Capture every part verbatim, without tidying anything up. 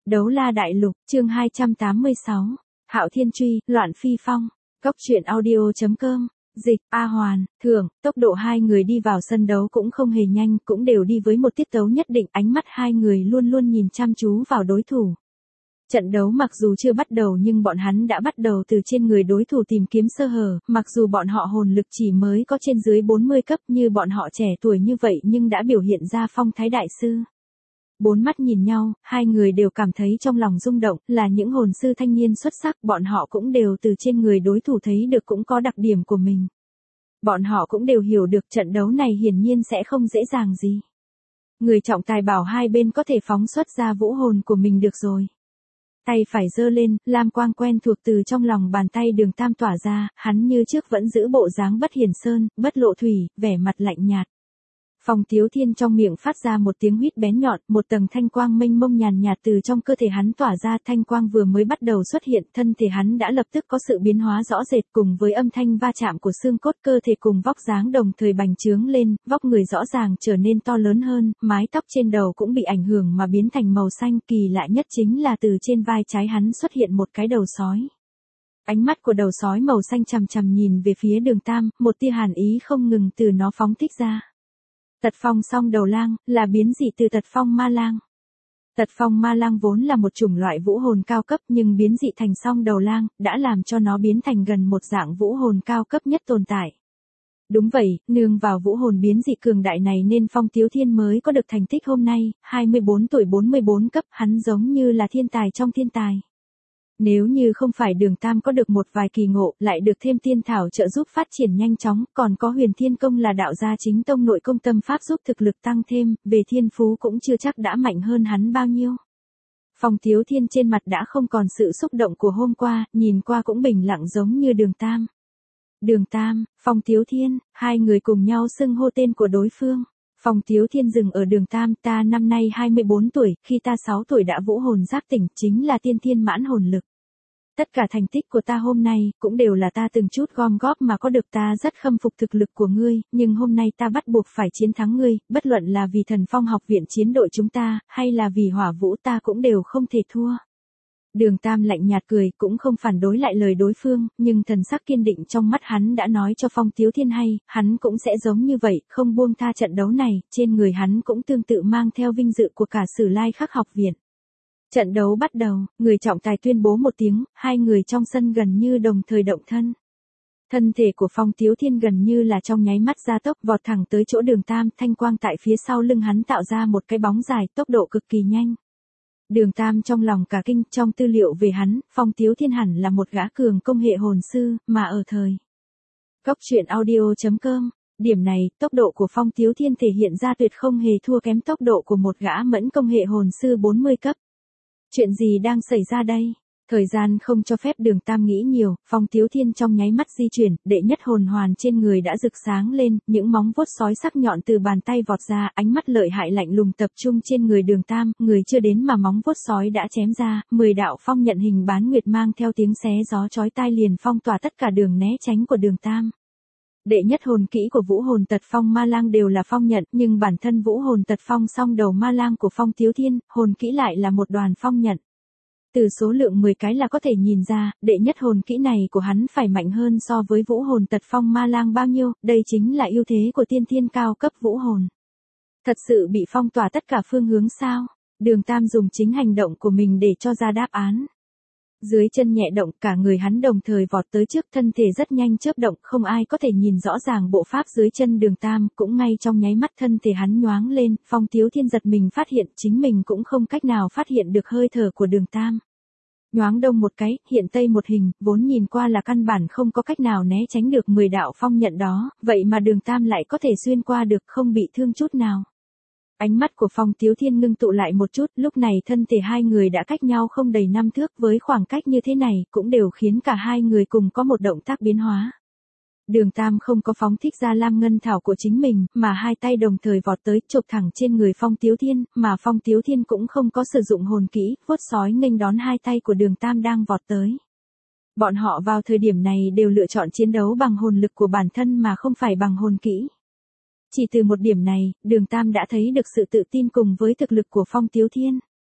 Đấu la đại lục, chương hai trăm tám mươi sáu. Hạo Thiên Truy, Loạn Phi Phong. Cốc truyện audio chấm com. Dịch, A Hoàn, Thường, tốc độ hai người đi vào sân đấu cũng không hề nhanh, cũng đều đi với một tiết tấu nhất định, ánh mắt hai người luôn luôn nhìn chăm chú vào đối thủ. Trận đấu mặc dù chưa bắt đầu nhưng bọn hắn đã bắt đầu từ trên người đối thủ tìm kiếm sơ hở, mặc dù bọn họ hồn lực chỉ mới có trên dưới bốn mươi cấp như bọn họ trẻ tuổi như vậy nhưng đã biểu hiện ra phong thái đại sư. Bốn mắt nhìn nhau, hai người đều cảm thấy trong lòng rung động, là những hồn sư thanh niên xuất sắc, bọn họ cũng đều từ trên người đối thủ thấy được cũng có đặc điểm của mình. Bọn họ cũng đều hiểu được trận đấu này hiển nhiên sẽ không dễ dàng gì. Người trọng tài bảo hai bên có thể phóng xuất ra vũ hồn của mình được rồi. Tay phải giơ lên, lam quang quen thuộc từ trong lòng bàn tay Đường Tam tỏa ra, hắn như trước vẫn giữ bộ dáng bất hiển sơn, bất lộ thủy, vẻ mặt lạnh nhạt. Phong Tiếu Thiên trong miệng phát ra một tiếng huýt bén nhọn, một tầng thanh quang mênh mông nhàn nhạt từ trong cơ thể hắn tỏa ra, thanh quang vừa mới bắt đầu xuất hiện, thân thể hắn đã lập tức có sự biến hóa rõ rệt, cùng với âm thanh va chạm của xương cốt, cơ thể cùng vóc dáng đồng thời bành trướng lên, vóc người rõ ràng trở nên to lớn hơn, mái tóc trên đầu cũng bị ảnh hưởng mà biến thành màu xanh, kỳ lạ nhất chính là từ trên vai trái hắn xuất hiện một cái đầu sói. Ánh mắt của đầu sói màu xanh chằm chằm nhìn về phía Đường Tam, một tia hàn ý không ngừng từ nó phóng thích ra. Tật phong song đầu lang, là biến dị từ tật phong ma lang. Tật phong ma lang vốn là một chủng loại vũ hồn cao cấp nhưng biến dị thành song đầu lang, đã làm cho nó biến thành gần một dạng vũ hồn cao cấp nhất tồn tại. Đúng vậy, nương vào vũ hồn biến dị cường đại này nên Phong Tiếu Thiên mới có được thành tích hôm nay, hai mươi bốn tuổi bốn mươi bốn cấp, hắn giống như là thiên tài trong thiên tài. Nếu như không phải Đường Tam có được một vài kỳ ngộ, lại được thêm tiên thảo trợ giúp phát triển nhanh chóng, còn có Huyền Thiên Công là đạo gia chính tông nội công tâm pháp giúp thực lực tăng thêm, về thiên phú cũng chưa chắc đã mạnh hơn hắn bao nhiêu. Phong Tiếu Thiên trên mặt đã không còn sự xúc động của hôm qua, nhìn qua cũng bình lặng giống như Đường Tam. Đường Tam, Phong Tiếu Thiên, hai người cùng nhau xưng hô tên của đối phương. Phong Tiếu Thiên dừng ở Đường Tam, ta năm nay hai mươi bốn tuổi, khi ta sáu tuổi đã vũ hồn giác tỉnh, chính là tiên thiên mãn hồn lực. Tất cả thành tích của ta hôm nay, cũng đều là ta từng chút gom góp mà có được, ta rất khâm phục thực lực của ngươi, nhưng hôm nay ta bắt buộc phải chiến thắng ngươi, bất luận là vì Thần Phong học viện chiến đội chúng ta, hay là vì Hỏa Vũ ta cũng đều không thể thua. Đường Tam lạnh nhạt cười, cũng không phản đối lại lời đối phương, nhưng thần sắc kiên định trong mắt hắn đã nói cho Phong Tiếu Thiên hay, hắn cũng sẽ giống như vậy, không buông tha trận đấu này, trên người hắn cũng tương tự mang theo vinh dự của cả Sử Lai Khắc học viện. Trận đấu bắt đầu, người trọng tài tuyên bố một tiếng, hai người trong sân gần như đồng thời động thân. Thân thể của Phong Tiếu Thiên gần như là trong nháy mắt gia tốc vọt thẳng tới chỗ Đường Tam, thanh quang tại phía sau lưng hắn tạo ra một cái bóng dài, tốc độ cực kỳ nhanh. Đường Tam trong lòng cả kinh, trong tư liệu về hắn, Phong Tiếu Thiên hẳn là một gã cường công hệ hồn sư, mà ở thời Cốc truyện audio chấm com, điểm này, tốc độ của Phong Tiếu Thiên thể hiện ra tuyệt không hề thua kém tốc độ của một gã mẫn công hệ hồn sư bốn mươi cấp. Chuyện gì đang xảy ra đây? Thời gian không cho phép Đường Tam nghĩ nhiều, Phong Tiếu Thiên trong nháy mắt di chuyển, đệ nhất hồn hoàn trên người đã rực sáng lên, những móng vuốt sói sắc nhọn từ bàn tay vọt ra, ánh mắt lợi hại lạnh lùng tập trung trên người Đường Tam, người chưa đến mà móng vuốt sói đã chém ra, mười đạo phong nhận hình bán nguyệt mang theo tiếng xé gió chói tai liền phong tỏa tất cả đường né tránh của Đường Tam. Đệ nhất hồn kỹ của vũ hồn tật phong ma lang đều là phong nhận, nhưng bản thân vũ hồn tật phong song đầu ma lang của Phong Tiếu Thiên, hồn kỹ lại là một đoàn phong nhận. Từ số lượng mười cái là có thể nhìn ra, đệ nhất hồn kỹ này của hắn phải mạnh hơn so với vũ hồn tật phong ma lang bao nhiêu, đây chính là ưu thế của tiên thiên cao cấp vũ hồn. Thật sự bị phong tỏa tất cả phương hướng sao? Đường Tam dùng chính hành động của mình để cho ra đáp án. Dưới chân nhẹ động, cả người hắn đồng thời vọt tới trước, thân thể rất nhanh chớp động, không ai có thể nhìn rõ ràng bộ pháp dưới chân Đường Tam, cũng ngay trong nháy mắt thân thể hắn nhoáng lên, Phong Tiếu Thiên giật mình phát hiện chính mình cũng không cách nào phát hiện được hơi thở của Đường Tam. Nhoáng đông một cái, hiện tây một hình, vốn nhìn qua là căn bản không có cách nào né tránh được mười đạo phong nhận đó, vậy mà Đường Tam lại có thể xuyên qua được không bị thương chút nào. Ánh mắt của Phong Tiếu Thiên ngưng tụ lại một chút, lúc này thân thể hai người đã cách nhau không đầy năm thước, với khoảng cách như thế này, cũng đều khiến cả hai người cùng có một động tác biến hóa. Đường Tam không có phóng thích ra lam ngân thảo của chính mình, mà hai tay đồng thời vọt tới, chộp thẳng trên người Phong Tiếu Thiên, mà Phong Tiếu Thiên cũng không có sử dụng hồn kỹ, vuốt sói nghênh đón hai tay của Đường Tam đang vọt tới. Bọn họ vào thời điểm này đều lựa chọn chiến đấu bằng hồn lực của bản thân mà không phải bằng hồn kỹ. Chỉ từ một điểm này, Đường Tam đã thấy được sự tự tin cùng với thực lực của Phong Tiếu Thiên.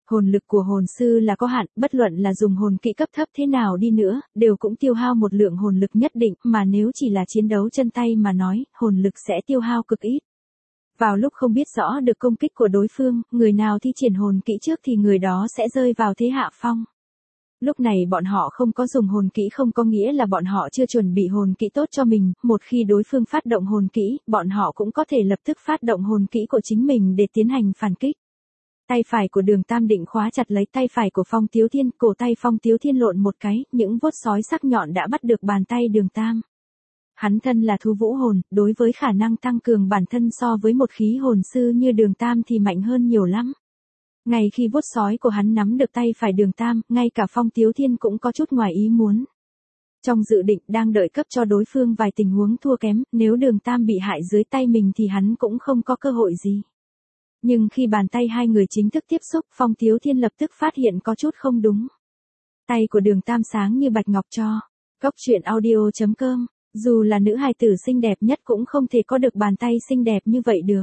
Hồn lực của hồn sư là có hạn, bất luận là dùng hồn kỹ cấp thấp thế nào đi nữa, đều cũng tiêu hao một lượng hồn lực nhất định, mà nếu chỉ là chiến đấu chân tay mà nói, hồn lực sẽ tiêu hao cực ít. Vào lúc không biết rõ được công kích của đối phương, người nào thi triển hồn kỹ trước thì người đó sẽ rơi vào thế hạ phong. Lúc này bọn họ không có dùng hồn kỹ không có nghĩa là bọn họ chưa chuẩn bị hồn kỹ tốt cho mình, một khi đối phương phát động hồn kỹ, bọn họ cũng có thể lập tức phát động hồn kỹ của chính mình để tiến hành phản kích. Tay phải của Đường Tam định khóa chặt lấy tay phải của Phong Tiếu Thiên, cổ tay Phong Tiếu Thiên lộn một cái, những vuốt sói sắc nhọn đã bắt được bàn tay Đường Tam. Hắn thân là thú vũ hồn, đối với khả năng tăng cường bản thân so với một khí hồn sư như Đường Tam thì mạnh hơn nhiều lắm. Ngay khi vuốt sói của hắn nắm được tay phải Đường Tam, ngay cả Phong Tiếu Thiên cũng có chút ngoài ý muốn. Trong dự định đang đợi cấp cho đối phương vài tình huống thua kém, nếu Đường Tam bị hại dưới tay mình thì hắn cũng không có cơ hội gì. Nhưng khi bàn tay hai người chính thức tiếp xúc, Phong Tiếu Thiên lập tức phát hiện có chút không đúng. Tay của Đường Tam sáng như bạch ngọc cho. Cốc truyện audio chấm com, dù là nữ hài tử xinh đẹp nhất cũng không thể có được bàn tay xinh đẹp như vậy được.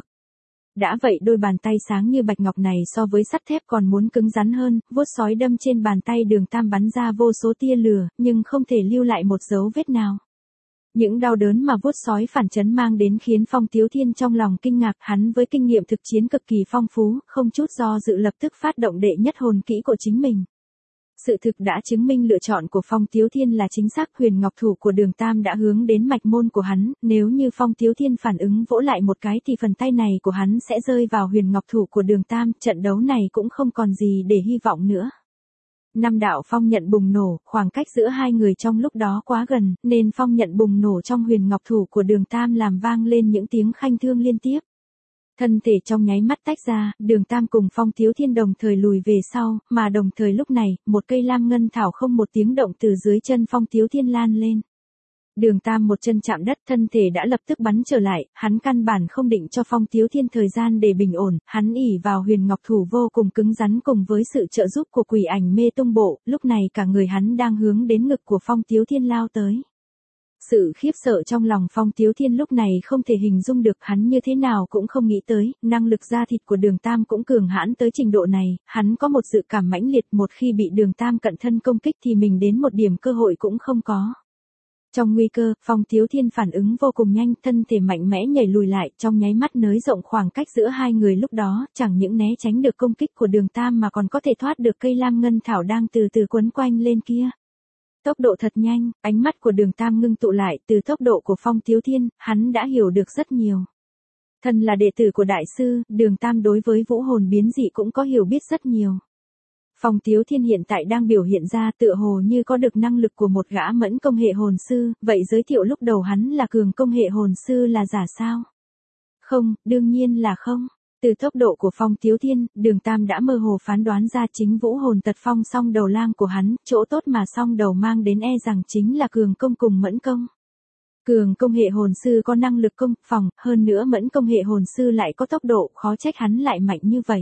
Đã vậy đôi bàn tay sáng như bạch ngọc này so với sắt thép còn muốn cứng rắn hơn, vuốt sói đâm trên bàn tay Đường Tam bắn ra vô số tia lửa, nhưng không thể lưu lại một dấu vết nào. Những đau đớn mà vuốt sói phản chấn mang đến khiến Phong Tiếu Thiên trong lòng kinh ngạc, hắn với kinh nghiệm thực chiến cực kỳ phong phú, không chút do dự lập tức phát động đệ nhất hồn kỹ của chính mình. Sự thực đã chứng minh lựa chọn của Phong Tiếu Thiên là chính xác, huyền ngọc thủ của Đường Tam đã hướng đến mạch môn của hắn, nếu như Phong Tiếu Thiên phản ứng vỗ lại một cái thì phần tay này của hắn sẽ rơi vào huyền ngọc thủ của Đường Tam, trận đấu này cũng không còn gì để hy vọng nữa. Năm đạo phong nhận bùng nổ, khoảng cách giữa hai người trong lúc đó quá gần, nên phong nhận bùng nổ trong huyền ngọc thủ của Đường Tam làm vang lên những tiếng khanh thương liên tiếp. Thân thể trong nháy mắt tách ra, Đường Tam cùng Phong Tiếu Thiên đồng thời lùi về sau, mà đồng thời lúc này, một cây lam ngân thảo không một tiếng động từ dưới chân Phong Tiếu Thiên lan lên. Đường Tam một chân chạm đất, thân thể đã lập tức bắn trở lại, hắn căn bản không định cho Phong Tiếu Thiên thời gian để bình ổn, hắn ỷ vào huyền ngọc thủ vô cùng cứng rắn cùng với sự trợ giúp của quỷ ảnh mê tung bộ, lúc này cả người hắn đang hướng đến ngực của Phong Tiếu Thiên lao tới. Sự khiếp sợ trong lòng Phong Tiếu Thiên lúc này không thể hình dung được, hắn như thế nào cũng không nghĩ tới, năng lực da thịt của Đường Tam cũng cường hãn tới trình độ này, hắn có một dự cảm mãnh liệt, một khi bị Đường Tam cận thân công kích thì mình đến một điểm cơ hội cũng không có. Trong nguy cơ, Phong Tiếu Thiên phản ứng vô cùng nhanh, thân thể mạnh mẽ nhảy lùi lại, trong nháy mắt nới rộng khoảng cách giữa hai người lúc đó, chẳng những né tránh được công kích của Đường Tam mà còn có thể thoát được cây lam ngân thảo đang từ từ quấn quanh lên kia. Tốc độ thật nhanh, ánh mắt của Đường Tam ngưng tụ lại, từ tốc độ của Phong Tiếu Thiên, hắn đã hiểu được rất nhiều. Thân là đệ tử của đại sư, Đường Tam đối với vũ hồn biến dị cũng có hiểu biết rất nhiều. Phong Tiếu Thiên hiện tại đang biểu hiện ra tựa hồ như có được năng lực của một gã mẫn công hệ hồn sư, vậy giới thiệu lúc đầu hắn là cường công hệ hồn sư là giả sao? Không, đương nhiên là không. Từ tốc độ của Phong Tiếu Thiên, Đường Tam đã mơ hồ phán đoán ra chính vũ hồn tật phong song đầu lang của hắn, chỗ tốt mà song đầu mang đến e rằng chính là cường công cùng mẫn công. Cường công hệ hồn sư có năng lực công, phòng, hơn nữa mẫn công hệ hồn sư lại có tốc độ, khó trách hắn lại mạnh như vậy.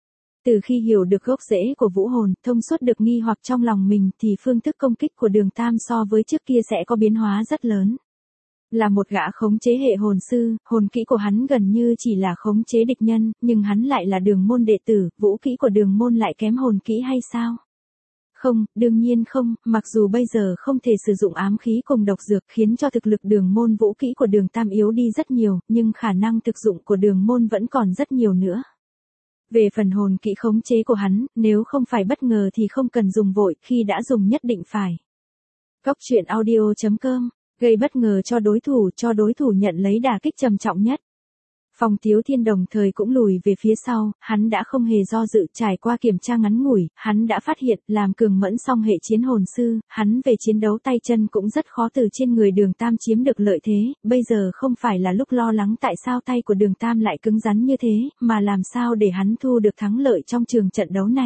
Từ khi hiểu được gốc rễ của vũ hồn, thông suốt được nghi hoặc trong lòng mình thì phương thức công kích của Đường Tam so với trước kia sẽ có biến hóa rất lớn. Là một gã khống chế hệ hồn sư, hồn kỹ của hắn gần như chỉ là khống chế địch nhân, nhưng hắn lại là Đường môn đệ tử, vũ kỹ của Đường môn lại kém hồn kỹ hay sao? Không, đương nhiên không, mặc dù bây giờ không thể sử dụng ám khí cùng độc dược khiến cho thực lực Đường môn vũ kỹ của Đường Tam yếu đi rất nhiều, nhưng khả năng thực dụng của Đường môn vẫn còn rất nhiều nữa. Về phần hồn kỹ khống chế của hắn, nếu không phải bất ngờ thì không cần dùng vội, khi đã dùng nhất định phải. Cốc truyện audio chấm com, gây bất ngờ cho đối thủ, cho đối thủ nhận lấy đả kích trầm trọng nhất. Phong Tiếu Thiên đồng thời cũng lùi về phía sau, hắn đã không hề do dự, trải qua kiểm tra ngắn ngủi, hắn đã phát hiện, làm cường mẫn song hệ chiến hồn sư, hắn về chiến đấu tay chân cũng rất khó từ trên người Đường Tam chiếm được lợi thế, bây giờ không phải là lúc lo lắng tại sao tay của Đường Tam lại cứng rắn như thế, mà làm sao để hắn thu được thắng lợi trong trường trận đấu này.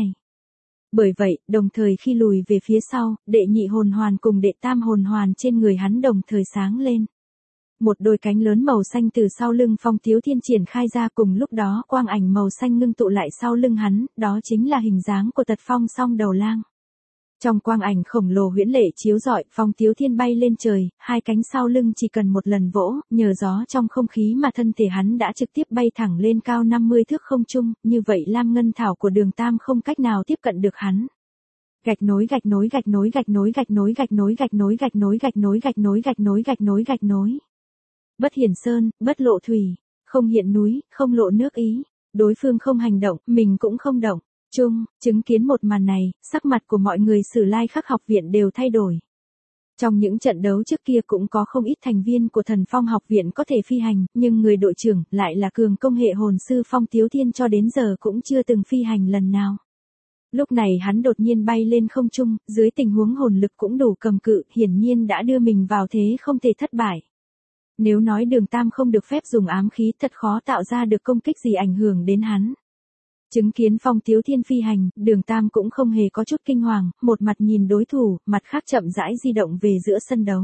Bởi vậy, đồng thời khi lùi về phía sau, đệ nhị hồn hoàn cùng đệ tam hồn hoàn trên người hắn đồng thời sáng lên. Một đôi cánh lớn màu xanh từ sau lưng Phong Tiếu Thiên triển khai ra, cùng lúc đó quang ảnh màu xanh ngưng tụ lại sau lưng hắn, đó chính là hình dáng của tật phong song đầu lang. Trong quang ảnh khổng lồ huyễn lệ chiếu rọi, Phong Tiếu Thiên bay lên trời, hai cánh sau lưng chỉ cần một lần vỗ, nhờ gió trong không khí mà thân thể hắn đã trực tiếp bay thẳng lên cao năm mươi thước không trung, như vậy lam ngân thảo của Đường Tam không cách nào tiếp cận được hắn. Gạch nối gạch nối gạch nối gạch nối gạch nối gạch nối gạch nối gạch nối gạch nối gạch nối gạch nối gạch nối gạch nối. Bất hiển sơn, bất lộ thủy, không hiện núi, không lộ nước ý. Đối phương không hành động, mình cũng không động. Chung, chứng kiến một màn này, sắc mặt của mọi người Sử Lai Khắc học viện đều thay đổi. Trong những trận đấu trước kia cũng có không ít thành viên của Thần Phong học viện có thể phi hành, nhưng người đội trưởng lại là cường công hệ hồn sư Phong Tiếu Thiên cho đến giờ cũng chưa từng phi hành lần nào. Lúc này hắn đột nhiên bay lên không trung, dưới tình huống hồn lực cũng đủ cầm cự, hiển nhiên đã đưa mình vào thế không thể thất bại. Nếu nói Đường Tam không được phép dùng ám khí thật khó tạo ra được công kích gì ảnh hưởng đến hắn. Chứng kiến Phong Tiếu Thiên phi hành, Đường Tam cũng không hề có chút kinh hoàng, một mặt nhìn đối thủ, mặt khác chậm rãi di động về giữa sân đấu.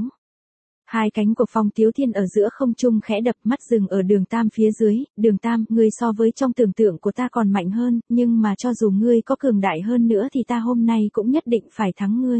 Hai cánh của Phong Tiếu Thiên ở giữa không trung khẽ đập, mắt dừng ở Đường Tam phía dưới. Đường Tam, ngươi so với trong tưởng tượng của ta còn mạnh hơn, nhưng mà cho dù ngươi có cường đại hơn nữa thì ta hôm nay cũng nhất định phải thắng ngươi.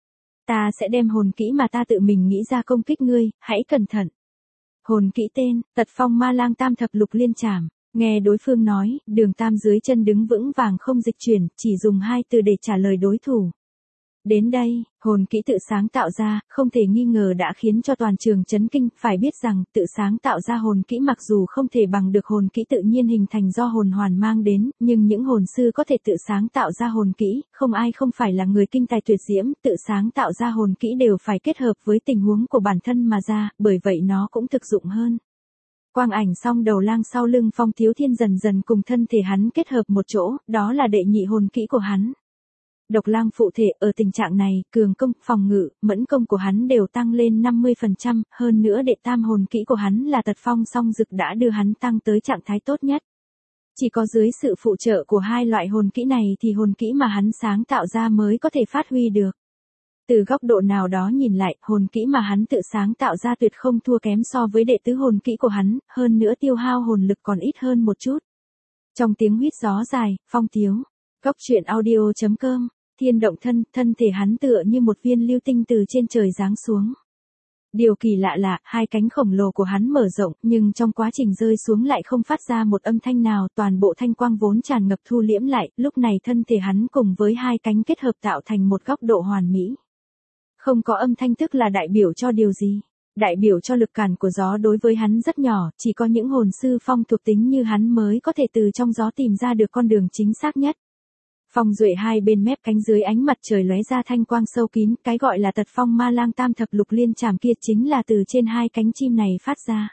Ta sẽ đem hồn kỹ mà ta tự mình nghĩ ra công kích ngươi, hãy cẩn thận. Hồn kỹ tên, Tật Phong Ma Lang Tam Thập Lục Liên Trảm. Nghe đối phương nói, Đường Tam dưới chân đứng vững vàng không dịch chuyển, chỉ dùng hai từ để trả lời đối thủ. Đến đây, hồn kỹ tự sáng tạo ra, không thể nghi ngờ đã khiến cho toàn trường chấn kinh, phải biết rằng tự sáng tạo ra hồn kỹ mặc dù không thể bằng được hồn kỹ tự nhiên hình thành do hồn hoàn mang đến, nhưng những hồn sư có thể tự sáng tạo ra hồn kỹ, không ai không phải là người kinh tài tuyệt diễm, tự sáng tạo ra hồn kỹ đều phải kết hợp với tình huống của bản thân mà ra, bởi vậy nó cũng thực dụng hơn. Quang ảnh song đầu lang sau lưng Phong Tiếu Thiên dần dần cùng thân thể hắn kết hợp một chỗ, đó là đệ nhị hồn kỹ của hắn. Độc lang phụ thể, ở tình trạng này, cường công, phòng ngự, mẫn công của hắn đều tăng lên năm mươi phần trăm, hơn nữa đệ tam hồn kỹ của hắn là Tật Phong song dực đã đưa hắn tăng tới trạng thái tốt nhất. Chỉ có dưới sự phụ trợ của hai loại hồn kỹ này thì hồn kỹ mà hắn sáng tạo ra mới có thể phát huy được. Từ góc độ nào đó nhìn lại, hồn kỹ mà hắn tự sáng tạo ra tuyệt không thua kém so với đệ tứ hồn kỹ của hắn, hơn nữa tiêu hao hồn lực còn ít hơn một chút. Trong tiếng huýt gió dài, Phong Tiếu, Góc truyện audio chấm com, Thiên động thân, thân thể hắn tựa như một viên lưu tinh từ trên trời giáng xuống. Điều kỳ lạ là, hai cánh khổng lồ của hắn mở rộng, nhưng trong quá trình rơi xuống lại không phát ra một âm thanh nào, toàn bộ thanh quang vốn tràn ngập thu liễm lại, lúc này thân thể hắn cùng với hai cánh kết hợp tạo thành một góc độ hoàn mỹ. Không có âm thanh tức là đại biểu cho điều gì? Đại biểu cho lực cản của gió đối với hắn rất nhỏ, chỉ có những hồn sư phong thuộc tính như hắn mới có thể từ trong gió tìm ra được con đường chính xác nhất. Phong duệ hai bên mép cánh dưới ánh mặt trời lóe ra thanh quang sâu kín, cái gọi là Tật Phong Ma Lang Tam Thập Lục Liên Trảm kia chính là từ trên hai cánh chim này phát ra.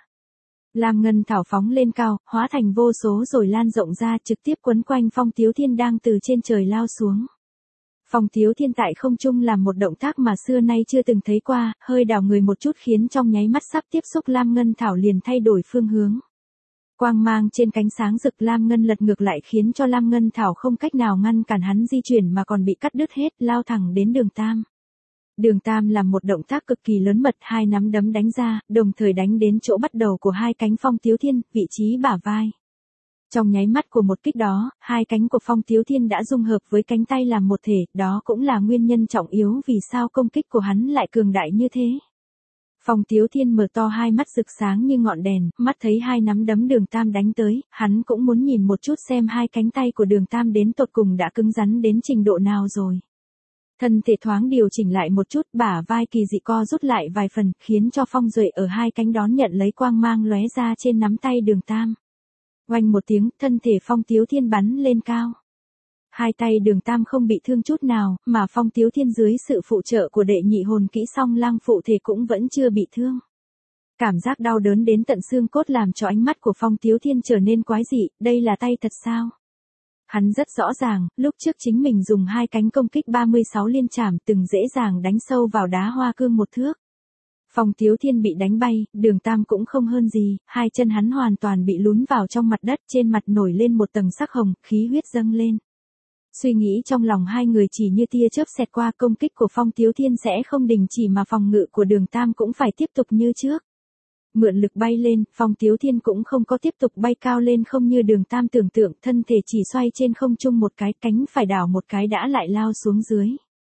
Lam ngân thảo phóng lên cao, hóa thành vô số rồi lan rộng ra, trực tiếp quấn quanh Phong Tiếu Thiên đang từ trên trời lao xuống. Phong Tiếu Thiên tại không trung làm một động tác mà xưa nay chưa từng thấy qua, hơi đảo người một chút khiến trong nháy mắt sắp tiếp xúc Lam ngân thảo liền thay đổi phương hướng. Quang mang trên cánh sáng rực Lam ngân lật ngược lại khiến cho Lam ngân thảo không cách nào ngăn cản hắn di chuyển mà còn bị cắt đứt hết, lao thẳng đến Đường Tam. Đường Tam làm một động tác cực kỳ lớn mật, hai nắm đấm đánh ra, đồng thời đánh đến chỗ bắt đầu của hai cánh Phong Tiếu Thiên, vị trí bả vai. Trong nháy mắt của một kích đó, hai cánh của Phong Tiếu Thiên đã dung hợp với cánh tay làm một thể, đó cũng là nguyên nhân trọng yếu vì sao công kích của hắn lại cường đại như thế. Phong Tiếu Thiên mở to hai mắt rực sáng như ngọn đèn, mắt thấy hai nắm đấm Đường Tam đánh tới, hắn cũng muốn nhìn một chút xem hai cánh tay của Đường Tam đến tột cùng đã cứng rắn đến trình độ nào rồi. Thân thể thoáng điều chỉnh lại một chút, bả vai kỳ dị co rút lại vài phần, khiến cho Phong Duệ ở hai cánh đón nhận lấy quang mang lóe ra trên nắm tay Đường Tam. Oanh một tiếng, thân thể Phong Tiếu Thiên bắn lên cao. Hai tay Đường Tam không bị thương chút nào, mà Phong Tiếu Thiên dưới sự phụ trợ của đệ nhị hồn kỹ song lang phụ thể cũng vẫn chưa bị thương. Cảm giác đau đớn đến tận xương cốt làm cho ánh mắt của Phong Tiếu Thiên trở nên quái dị, đây là tay thật sao? Hắn rất rõ ràng, lúc trước chính mình dùng hai cánh công kích ba mươi sáu liên trảm từng dễ dàng đánh sâu vào đá hoa cương một thước. Phong Tiếu Thiên bị đánh bay, Đường Tam cũng không hơn gì, hai chân hắn hoàn toàn bị lún vào trong mặt đất, trên mặt nổi lên một tầng sắc hồng, khí huyết dâng lên. Suy nghĩ trong lòng hai người chỉ như tia chớp xẹt qua, công kích của Phong Tiếu Thiên sẽ không đình chỉ mà phòng ngự của Đường Tam cũng phải tiếp tục như trước. Mượn lực bay lên, Phong Tiếu Thiên cũng không có tiếp tục bay cao lên không như Đường Tam tưởng tượng, thân thể chỉ xoay trên không trung một cái, cánh phải đảo một cái đã lại lao xuống dưới.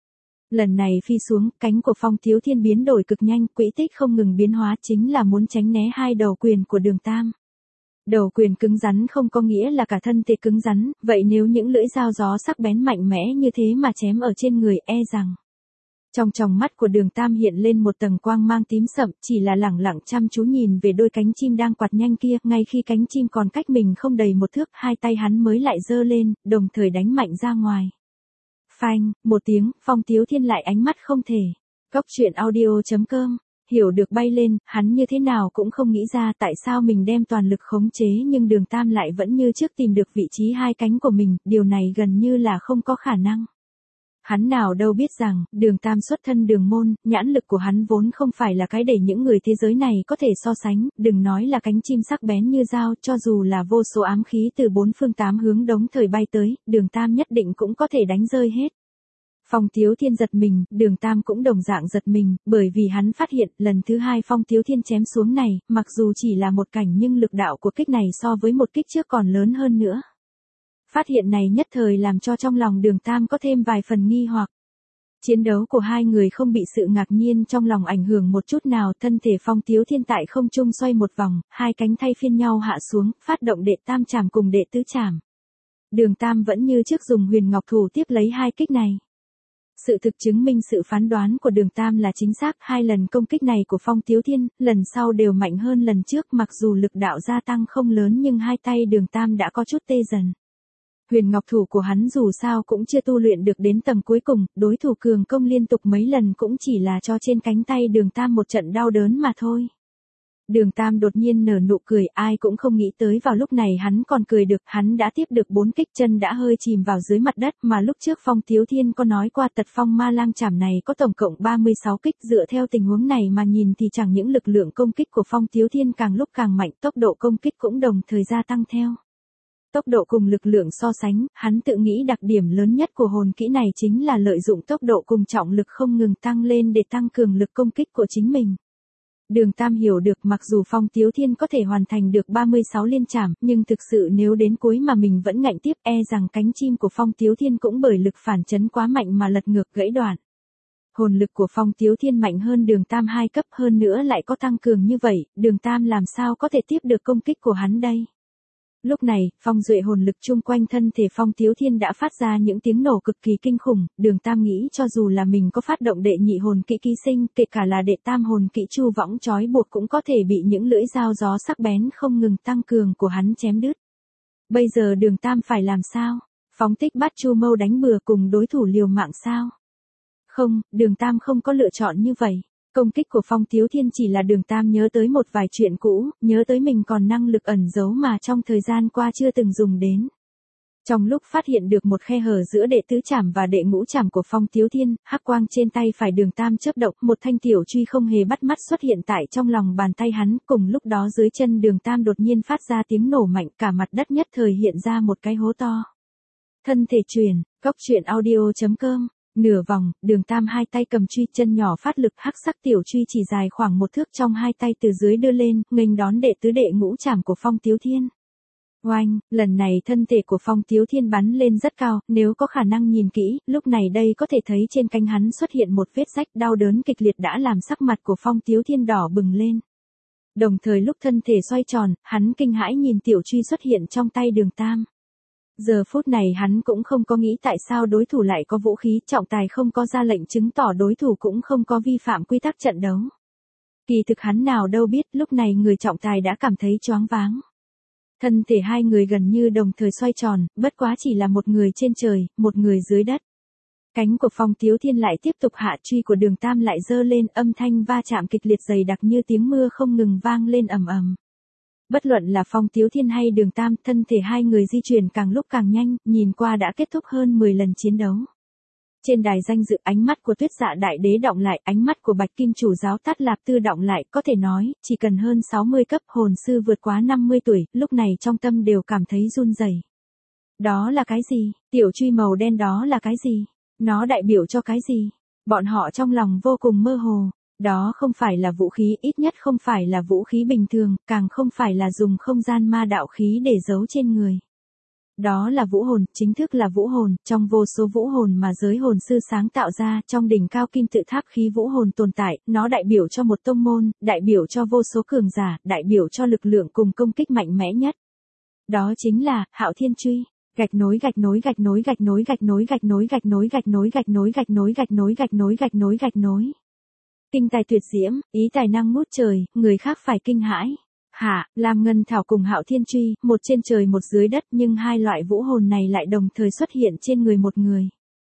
Lần này phi xuống, cánh của Phong Tiếu Thiên biến đổi cực nhanh, quỹ tích không ngừng biến hóa chính là muốn tránh né hai đầu quyền của Đường Tam. Đầu quyền cứng rắn không có nghĩa là cả thân thể cứng rắn, vậy nếu những lưỡi dao gió sắc bén mạnh mẽ như thế mà chém ở trên người e rằng. Trong tròng mắt của Đường Tam hiện lên một tầng quang mang tím sậm, chỉ là lẳng lặng chăm chú nhìn về đôi cánh chim đang quạt nhanh kia, ngay khi cánh chim còn cách mình không đầy một thước, hai tay hắn mới lại giơ lên, đồng thời đánh mạnh ra ngoài. Phanh, một tiếng, Phong Tiếu Thiên lại ánh mắt không thể. Cốc truyện audio chấm com, hiểu được bay lên, hắn như thế nào cũng không nghĩ ra tại sao mình đem toàn lực khống chế nhưng Đường Tam lại vẫn như trước tìm được vị trí hai cánh của mình, điều này gần như là không có khả năng. Hắn nào đâu biết rằng, Đường Tam xuất thân Đường môn, nhãn lực của hắn vốn không phải là cái để những người thế giới này có thể so sánh, đừng nói là cánh chim sắc bén như dao, cho dù là vô số ám khí từ bốn phương tám hướng đống thời bay tới, Đường Tam nhất định cũng có thể đánh rơi hết. Phong Tiếu Thiên giật mình, Đường Tam cũng đồng dạng giật mình, bởi vì hắn phát hiện, lần thứ hai Phong Tiếu Thiên chém xuống này, mặc dù chỉ là một cảnh nhưng lực đạo của kích này so với một kích trước còn lớn hơn nữa. Phát hiện này nhất thời làm cho trong lòng Đường Tam có thêm vài phần nghi hoặc. Chiến đấu của hai người không bị sự ngạc nhiên trong lòng ảnh hưởng một chút nào, thân thể Phong Tiếu Thiên tại không trung xoay một vòng, hai cánh thay phiên nhau hạ xuống, phát động đệ tam trảm cùng đệ tứ trảm. Đường Tam vẫn như trước dùng huyền ngọc thủ tiếp lấy hai kích này. Sự thực chứng minh sự phán đoán của Đường Tam là chính xác, hai lần công kích này của Phong Tiếu Thiên, lần sau đều mạnh hơn lần trước, mặc dù lực đạo gia tăng không lớn nhưng hai tay Đường Tam đã có chút tê dần. Huyền ngọc thủ của hắn dù sao cũng chưa tu luyện được đến tầng cuối cùng, đối thủ cường công liên tục mấy lần cũng chỉ là cho trên cánh tay Đường Tam một trận đau đớn mà thôi. Đường Tam đột nhiên nở nụ cười, ai cũng không nghĩ tới vào lúc này hắn còn cười được, hắn đã tiếp được bốn kích, chân đã hơi chìm vào dưới mặt đất, mà lúc trước Phong Tiếu Thiên có nói qua tật phong ma lang chảm này có tổng cộng ba mươi sáu kích, dựa theo tình huống này mà nhìn thì chẳng những lực lượng công kích của Phong Tiếu Thiên càng lúc càng mạnh, tốc độ công kích cũng đồng thời gia tăng theo. Tốc độ cùng lực lượng so sánh, hắn tự nghĩ đặc điểm lớn nhất của hồn kỹ này chính là lợi dụng tốc độ cùng trọng lực không ngừng tăng lên để tăng cường lực công kích của chính mình. Đường Tam hiểu được mặc dù Phong Tiếu Thiên có thể hoàn thành được ba mươi sáu liên trảm, nhưng thực sự nếu đến cuối mà mình vẫn ngạnh tiếp e rằng cánh chim của Phong Tiếu Thiên cũng bởi lực phản chấn quá mạnh mà lật ngược gãy đoạn. Hồn lực của Phong Tiếu Thiên mạnh hơn Đường Tam hai cấp, hơn nữa lại có tăng cường như vậy, Đường Tam làm sao có thể tiếp được công kích của hắn đây? Lúc này, phong duệ hồn lực chung quanh thân thể Phong Tiếu Thiên đã phát ra những tiếng nổ cực kỳ kinh khủng, Đường Tam nghĩ cho dù là mình có phát động đệ nhị hồn kỹ ký sinh, kể cả là đệ tam hồn kỹ chu võng trói buộc cũng có thể bị những lưỡi dao gió sắc bén không ngừng tăng cường của hắn chém đứt. Bây giờ Đường Tam phải làm sao? Phóng tích bát chu mâu đánh bừa cùng đối thủ liều mạng sao? Không, Đường Tam không có lựa chọn như vậy. Công kích của Phong Tiếu Thiên chỉ là Đường Tam nhớ tới một vài chuyện cũ, nhớ tới mình còn năng lực ẩn giấu mà trong thời gian qua chưa từng dùng đến. Trong lúc phát hiện được một khe hở giữa đệ tứ trảm và đệ ngũ trảm của Phong Tiếu Thiên, hắc quang trên tay phải Đường Tam chớp động, một thanh tiểu truy không hề bắt mắt xuất hiện tại trong lòng bàn tay hắn, cùng lúc đó dưới chân Đường Tam đột nhiên phát ra tiếng nổ mạnh, cả mặt đất nhất thời hiện ra một cái hố to. Thân thể truyền, cốc truyện audio chấm com. Nửa vòng, Đường Tam hai tay cầm truy, chân nhỏ phát lực, hắc sắc tiểu truy chỉ dài khoảng một thước trong hai tay từ dưới đưa lên, nghênh đón đệ tứ đệ ngũ trảm của Phong Tiếu Thiên. Oanh, lần này thân thể của Phong Tiếu Thiên bắn lên rất cao, nếu có khả năng nhìn kỹ, lúc này đây có thể thấy trên cánh hắn xuất hiện một vết rách, đau đớn kịch liệt đã làm sắc mặt của Phong Tiếu Thiên đỏ bừng lên. Đồng thời lúc thân thể xoay tròn, hắn kinh hãi nhìn tiểu truy xuất hiện trong tay Đường Tam. Giờ phút này hắn cũng không có nghĩ tại sao đối thủ lại có vũ khí, trọng tài không có ra lệnh chứng tỏ đối thủ cũng không có vi phạm quy tắc trận đấu. Kỳ thực hắn nào đâu biết, lúc này người trọng tài đã cảm thấy choáng váng. Thân thể hai người gần như đồng thời xoay tròn, bất quá chỉ là một người trên trời, một người dưới đất. Cánh của Phong Tiếu Thiên lại tiếp tục hạ, truy của Đường Tam lại giơ lên, âm thanh va chạm kịch liệt dày đặc như tiếng mưa không ngừng vang lên ầm ầm. Bất luận là Phong Tiếu Thiên hay Đường Tam, thân thể hai người di chuyển càng lúc càng nhanh, nhìn qua đã kết thúc hơn mười lần chiến đấu. Trên đài danh dự, ánh mắt của Tuyết Dạ Đại Đế đọng lại, ánh mắt của Bạch Kim Chủ Giáo Tát Lạp Tư đọng lại, có thể nói, chỉ cần hơn sáu mươi cấp, hồn sư vượt quá năm mươi tuổi, lúc này trong tâm đều cảm thấy run rẩy. Đó là cái gì? Tiểu truy màu đen đó là cái gì? Nó đại biểu cho cái gì? Bọn họ trong lòng vô cùng mơ hồ. Đó không phải là vũ khí, ít nhất không phải là vũ khí bình thường, càng không phải là dùng không gian ma đạo khí để giấu trên người. Đó là vũ hồn, chính thức là vũ hồn, trong vô số vũ hồn mà giới hồn sư sáng tạo ra, trong đỉnh cao kim tự tháp khí vũ hồn tồn tại, nó đại biểu cho một tông môn, đại biểu cho vô số cường giả, đại biểu cho lực lượng cùng công kích mạnh mẽ nhất. Đó chính là Hạo Thiên Truy. Gạch nối gạch nối gạch nối gạch nối gạch nối gạch nối gạch nối gạch nối gạch nối gạch nối gạch nối gạch nối gạch nối gạch nối. Kinh tài tuyệt diễm, ý tài năng ngút trời, người khác phải kinh hãi. Hạ, Lam Ngân Thảo cùng Hạo Thiên Truy, một trên trời một dưới đất, nhưng hai loại vũ hồn này lại đồng thời xuất hiện trên người một người.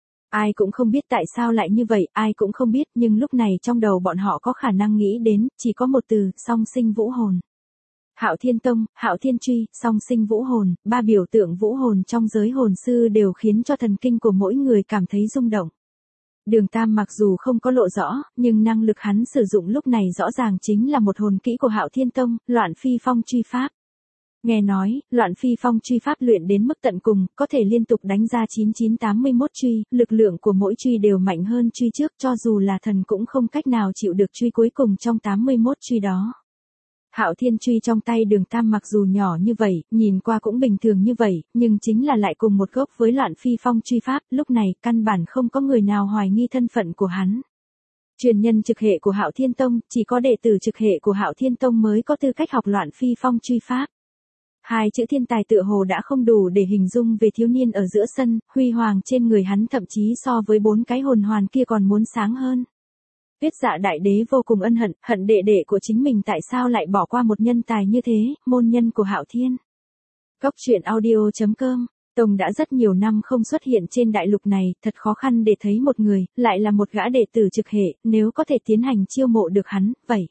Ai cũng không biết tại sao lại như vậy, ai cũng không biết, nhưng lúc này trong đầu bọn họ có khả năng nghĩ đến, chỉ có một từ, song sinh vũ hồn. Hạo Thiên Tông, Hạo Thiên Truy, song sinh vũ hồn, ba biểu tượng vũ hồn trong giới hồn sư đều khiến cho thần kinh của mỗi người cảm thấy rung động. Đường Tam mặc dù không có lộ rõ, nhưng năng lực hắn sử dụng lúc này rõ ràng chính là một hồn kỹ của Hạo Thiên Tông, Loạn Phi Phong Truy Pháp. Nghe nói, Loạn Phi Phong Truy Pháp luyện đến mức tận cùng, có thể liên tục đánh ra chín chín tám mươi mốt truy, lực lượng của mỗi truy đều mạnh hơn truy trước, cho dù là thần cũng không cách nào chịu được truy cuối cùng trong tám mươi mốt truy đó. Hạo Thiên Truy trong tay Đường Tam mặc dù nhỏ như vậy, nhìn qua cũng bình thường như vậy, nhưng chính là lại cùng một gốc với Loạn Phi Phong Truy Pháp, lúc này căn bản không có người nào hoài nghi thân phận của hắn. Truyền nhân trực hệ của Hạo Thiên Tông, chỉ có đệ tử trực hệ của Hạo Thiên Tông mới có tư cách học Loạn Phi Phong Truy Pháp. Hai chữ thiên tài tựa hồ đã không đủ để hình dung về thiếu niên ở giữa sân, huy hoàng trên người hắn thậm chí so với bốn cái hồn hoàn kia còn muốn sáng hơn. Tuyết Dạ Đại Đế vô cùng ân hận, hận đệ đệ của chính mình tại sao lại bỏ qua một nhân tài như thế, môn nhân của Hạo Thiên. Cốc truyện audio chấm com, Tông đã rất nhiều năm không xuất hiện trên đại lục này, thật khó khăn để thấy một người, lại là một gã đệ tử trực hệ, nếu có thể tiến hành chiêu mộ được hắn, vậy.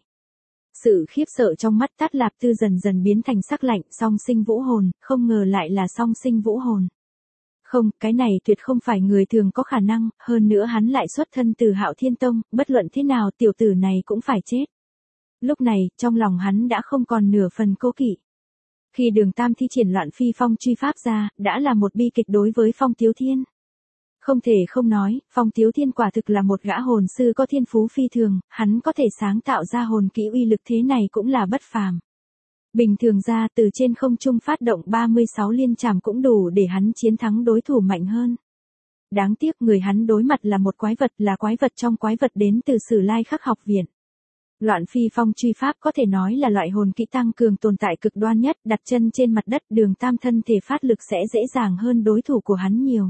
Sự khiếp sợ trong mắt Tát Lạp Tư dần dần biến thành sắc lạnh, song sinh vũ hồn, không ngờ lại là song sinh vũ hồn. Không, cái này tuyệt không phải người thường có khả năng, hơn nữa hắn lại xuất thân từ Hạo Thiên Tông, bất luận thế nào tiểu tử này cũng phải chết. Lúc này, trong lòng hắn đã không còn nửa phần cố kỵ. Khi Đường Tam thi triển Loạn Phi Phong Truy Pháp ra, đã là một bi kịch đối với Phong Tiếu Thiên. Không thể không nói, Phong Tiếu Thiên quả thực là một gã hồn sư có thiên phú phi thường, hắn có thể sáng tạo ra hồn kỹ uy lực thế này cũng là bất phàm. Bình thường ra từ trên không trung phát động ba mươi sáu liên trảm cũng đủ để hắn chiến thắng đối thủ mạnh hơn. Đáng tiếc người hắn đối mặt là một quái vật, là quái vật trong quái vật đến từ Sử Lai Khắc học viện. Loạn Phi Phong Truy Pháp có thể nói là loại hồn kỹ tăng cường tồn tại cực đoan nhất, đặt chân trên mặt đất Đường Tam thân thể phát lực sẽ dễ dàng hơn đối thủ của hắn nhiều.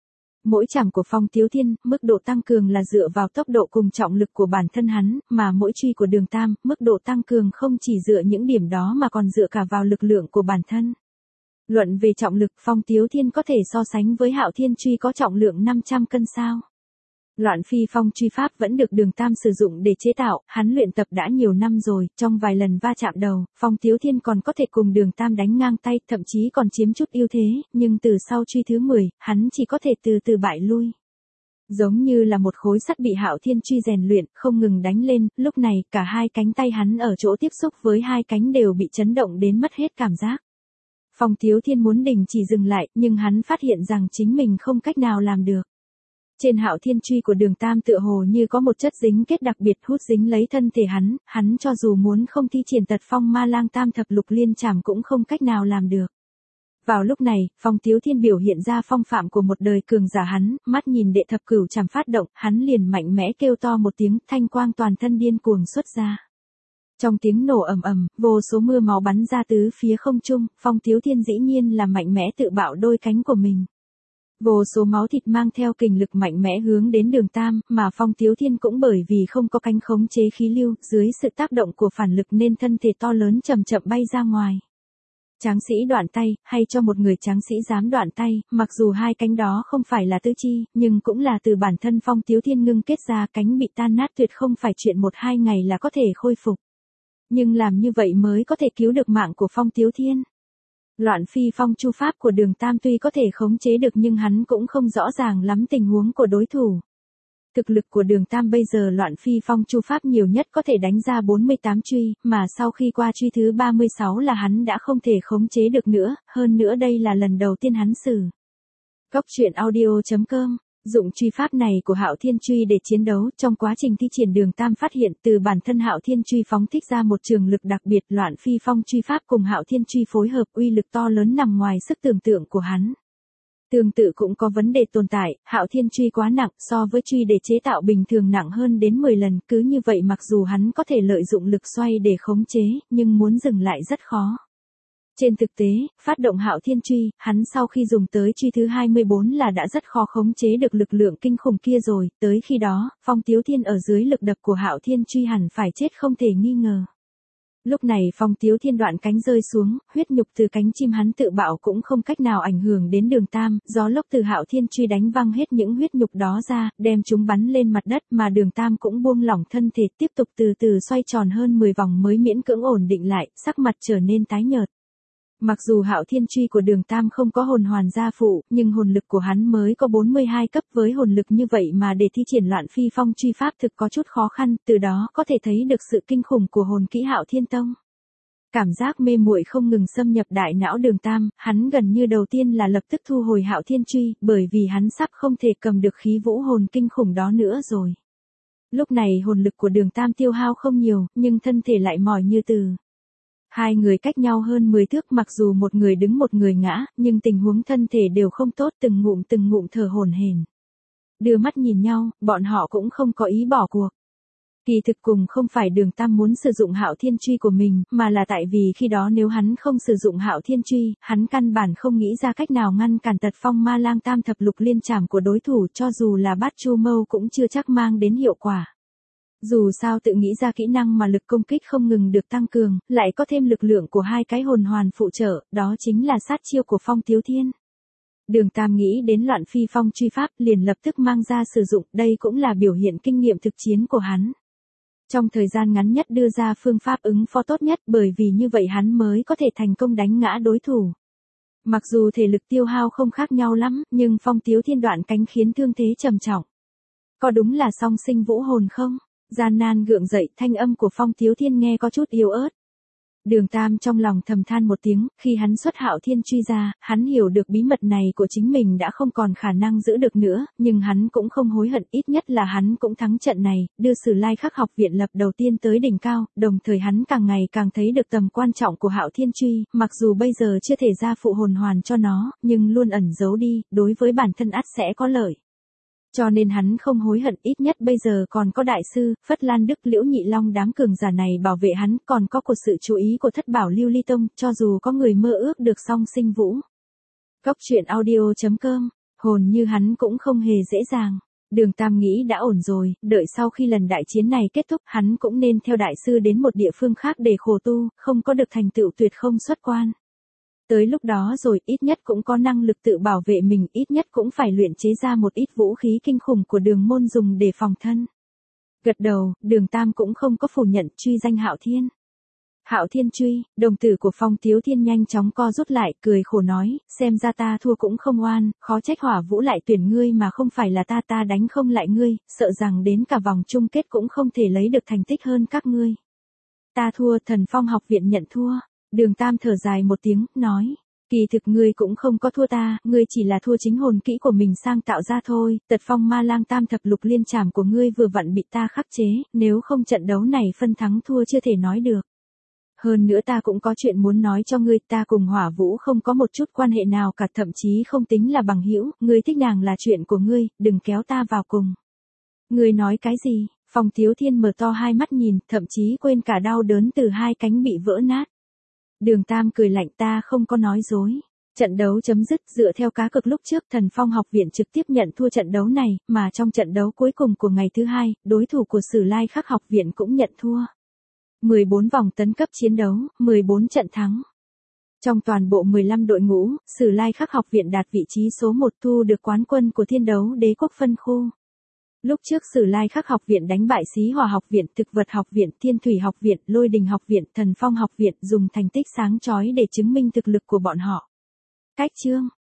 Mỗi chảm của Phong Tiếu Thiên, mức độ tăng cường là dựa vào tốc độ cùng trọng lực của bản thân hắn, mà mỗi truy của Đường Tam, mức độ tăng cường không chỉ dựa những điểm đó mà còn dựa cả vào lực lượng của bản thân. Luận về trọng lực, Phong Tiếu Thiên có thể so sánh với Hạo Thiên Truy có trọng lượng năm trăm cân sao. Loạn Phi Phong Truy Pháp vẫn được Đường Tam sử dụng để chế tạo, hắn luyện tập đã nhiều năm rồi, trong vài lần va chạm đầu, Phong Tiếu Thiên còn có thể cùng Đường Tam đánh ngang tay, thậm chí còn chiếm chút ưu thế, nhưng từ sau truy thứ mười, hắn chỉ có thể từ từ bại lui. Giống như là một khối sắt bị Hạo Thiên Truy rèn luyện, không ngừng đánh lên, lúc này cả hai cánh tay hắn ở chỗ tiếp xúc với hai cánh đều bị chấn động đến mất hết cảm giác. Phong Tiếu Thiên muốn đình chỉ dừng lại, nhưng hắn phát hiện rằng chính mình không cách nào làm được. Trên Hạo Thiên Truy của Đường Tam tựa hồ như có một chất dính kết đặc biệt hút dính lấy thân thể hắn, hắn cho dù muốn không thi triển Tật Phong Ma Lang Tam Thập Lục Liên Trảm cũng không cách nào làm được. Vào lúc này, Phong Tiếu Thiên biểu hiện ra phong phạm của một đời cường giả hắn, mắt nhìn đệ thập cửu trảm phát động, hắn liền mạnh mẽ kêu to một tiếng, thanh quang toàn thân điên cuồng xuất ra. Trong tiếng nổ ầm ầm, vô số mưa máu bắn ra tứ phía không trung, Phong Tiếu Thiên dĩ nhiên là mạnh mẽ tự bạo đôi cánh của mình. Vô số máu thịt mang theo kình lực mạnh mẽ hướng đến Đường Tam, mà Phong Tiếu Thiên cũng bởi vì không có cánh khống chế khí lưu, dưới sự tác động của phản lực nên thân thể to lớn chậm chậm bay ra ngoài. Tráng sĩ đoạn tay, hay cho một người tráng sĩ dám đoạn tay, mặc dù hai cánh đó không phải là tứ chi, nhưng cũng là từ bản thân Phong Tiếu Thiên ngưng kết ra, cánh bị tan nát tuyệt không phải chuyện một hai ngày là có thể khôi phục. Nhưng làm như vậy mới có thể cứu được mạng của Phong Tiếu Thiên. Loạn Phi Phong Chu Pháp của Đường Tam tuy có thể khống chế được nhưng hắn cũng không rõ ràng lắm tình huống của đối thủ. Thực lực của Đường Tam bây giờ Loạn Phi Phong Chu Pháp nhiều nhất có thể đánh ra bốn mươi tám truy, mà sau khi qua truy thứ ba mươi sáu là hắn đã không thể khống chế được nữa, hơn nữa đây là lần đầu tiên hắn sử. Cốc truyện audio chấm com Dụng truy pháp này của Hạo Thiên Truy để chiến đấu, trong quá trình thi triển Đường Tam phát hiện từ bản thân Hạo Thiên Truy phóng thích ra một trường lực đặc biệt, Loạn Phi Phong truy pháp cùng Hạo Thiên Truy phối hợp uy lực to lớn nằm ngoài sức tưởng tượng của hắn. Tương tự cũng có vấn đề tồn tại, Hạo Thiên Truy quá nặng, so với truy để chế tạo bình thường nặng hơn đến mười lần, cứ như vậy mặc dù hắn có thể lợi dụng lực xoay để khống chế, nhưng muốn dừng lại rất khó. Trên thực tế, phát động Hạo Thiên Truy, hắn sau khi dùng tới truy thứ hai mươi bốn là đã rất khó khống chế được lực lượng kinh khủng kia rồi, tới khi đó, Phong Tiếu Thiên ở dưới lực đập của Hạo Thiên Truy hẳn phải chết không thể nghi ngờ. Lúc này Phong Tiếu Thiên đoạn cánh rơi xuống, huyết nhục từ cánh chim hắn tự bạo cũng không cách nào ảnh hưởng đến Đường Tam, gió lốc từ Hạo Thiên Truy đánh văng hết những huyết nhục đó ra, đem chúng bắn lên mặt đất mà Đường Tam cũng buông lỏng thân thể tiếp tục từ từ xoay tròn hơn mười vòng mới miễn cưỡng ổn định lại, sắc mặt trở nên tái nhợt. Mặc dù Hạo Thiên Truy của Đường Tam không có hồn hoàn gia phụ, nhưng hồn lực của hắn mới có bốn mươi hai cấp, với hồn lực như vậy mà để thi triển Loạn Phi Phong truy pháp thực có chút khó khăn, từ đó có thể thấy được sự kinh khủng của hồn kỹ Hạo Thiên Tông. Cảm giác mê muội không ngừng xâm nhập đại não Đường Tam, hắn gần như đầu tiên là lập tức thu hồi Hạo Thiên Truy, bởi vì hắn sắp không thể cầm được khí vũ hồn kinh khủng đó nữa rồi. Lúc này hồn lực của Đường Tam tiêu hao không nhiều, nhưng thân thể lại mỏi như từ. Hai người cách nhau hơn mười thước, mặc dù một người đứng một người ngã, nhưng tình huống thân thể đều không tốt, từng ngụm từng ngụm thở hổn hển. Đưa mắt nhìn nhau, bọn họ cũng không có ý bỏ cuộc. Kỳ thực cùng không phải Đường Tam muốn sử dụng Hạo Thiên Truy của mình, mà là tại vì khi đó nếu hắn không sử dụng Hạo Thiên Truy, hắn căn bản không nghĩ ra cách nào ngăn cản Tật Phong Ma Lang Tam Thập Lục Liên Trảm của đối thủ, cho dù là Bát Chu Mâu cũng chưa chắc mang đến hiệu quả. Dù sao tự nghĩ ra kỹ năng mà lực công kích không ngừng được tăng cường, lại có thêm lực lượng của hai cái hồn hoàn phụ trợ, đó chính là sát chiêu của Phong Tiếu Thiên. Đường Tam nghĩ đến Loạn Phi Phong truy pháp, liền lập tức mang ra sử dụng, đây cũng là biểu hiện kinh nghiệm thực chiến của hắn. Trong thời gian ngắn nhất đưa ra phương pháp ứng phó tốt nhất, bởi vì như vậy hắn mới có thể thành công đánh ngã đối thủ. Mặc dù thể lực tiêu hao không khác nhau lắm, nhưng Phong Tiếu Thiên đoạn cánh khiến thương thế trầm trọng. Có đúng là song sinh vũ hồn không? Gian nan gượng dậy, thanh âm của Phong Tiếu Thiên nghe có chút yếu ớt. Đường Tam trong lòng thầm than một tiếng, khi hắn xuất Hạo Thiên Truy ra, hắn hiểu được bí mật này của chính mình đã không còn khả năng giữ được nữa, nhưng hắn cũng không hối hận, ít nhất là hắn cũng thắng trận này, đưa Sử Lai Khắc học viện lập đầu tiên tới đỉnh cao, đồng thời hắn càng ngày càng thấy được tầm quan trọng của Hạo Thiên Truy, mặc dù bây giờ chưa thể ra phụ hồn hoàn cho nó, nhưng luôn ẩn giấu đi, đối với bản thân ắt sẽ có lợi. Cho nên hắn không hối hận, ít nhất bây giờ còn có đại sư, Phất Lan Đức Liễu Nhị Long đám cường giả này bảo vệ hắn, còn có của sự chú ý của Thất Bảo Lưu Ly Tông, cho dù có người mơ ước được song sinh vũ. Góc truyện audio chấm com, hồn như hắn cũng không hề dễ dàng. Đường Tam nghĩ đã ổn rồi, đợi sau khi lần đại chiến này kết thúc, hắn cũng nên theo đại sư đến một địa phương khác để khổ tu, không có được thành tựu tuyệt không xuất quan. Tới lúc đó rồi, ít nhất cũng có năng lực tự bảo vệ mình, ít nhất cũng phải luyện chế ra một ít vũ khí kinh khủng của Đường môn dùng để phòng thân. Gật đầu, Đường Tam cũng không có phủ nhận truy danh Hạo Thiên. Hạo Thiên Truy, đồng tử của Phong Tiếu Thiên nhanh chóng co rút lại, cười khổ nói, xem ra ta thua cũng không oan, khó trách Hỏa Vũ lại tuyển ngươi mà không phải là ta, ta đánh không lại ngươi, sợ rằng đến cả vòng chung kết cũng không thể lấy được thành tích hơn các ngươi. Ta thua, Thần Phong học viện nhận thua. Đường Tam thở dài một tiếng, nói, kỳ thực ngươi cũng không có thua ta, ngươi chỉ là thua chính hồn kỹ của mình sang tạo ra thôi, Tật Phong Ma Lang Tam Thập Lục Liên Trảm của ngươi vừa vặn bị ta khắc chế, nếu không trận đấu này phân thắng thua chưa thể nói được. Hơn nữa ta cũng có chuyện muốn nói cho ngươi, ta cùng Hỏa Vũ không có một chút quan hệ nào cả, thậm chí không tính là bằng hữu, ngươi thích nàng là chuyện của ngươi, đừng kéo ta vào cùng. Ngươi nói cái gì? Phong Tiếu Thiên mở to hai mắt nhìn, thậm chí quên cả đau đớn từ hai cánh bị vỡ nát. Đường Tam cười lạnh, ta không có nói dối. Trận đấu chấm dứt, dựa theo cá cược lúc trước, Thần Phong học viện trực tiếp nhận thua trận đấu này, mà trong trận đấu cuối cùng của ngày thứ hai, đối thủ của Sử Lai Khắc học viện cũng nhận thua. mười bốn vòng tấn cấp chiến đấu, mười bốn trận thắng. Trong toàn bộ mười lăm đội ngũ, Sử Lai Khắc học viện đạt vị trí số một, thu được quán quân của Thiên Đấu Đế quốc phân khu. Lúc trước Sử Lai Khắc học viện đánh bại Xí Hỏa học viện, Thực vật học viện, Thiên Thủy học viện, Lôi Đình học viện, Thần Phong học viện, dùng thành tích sáng chói để chứng minh thực lực của bọn họ. Cách chương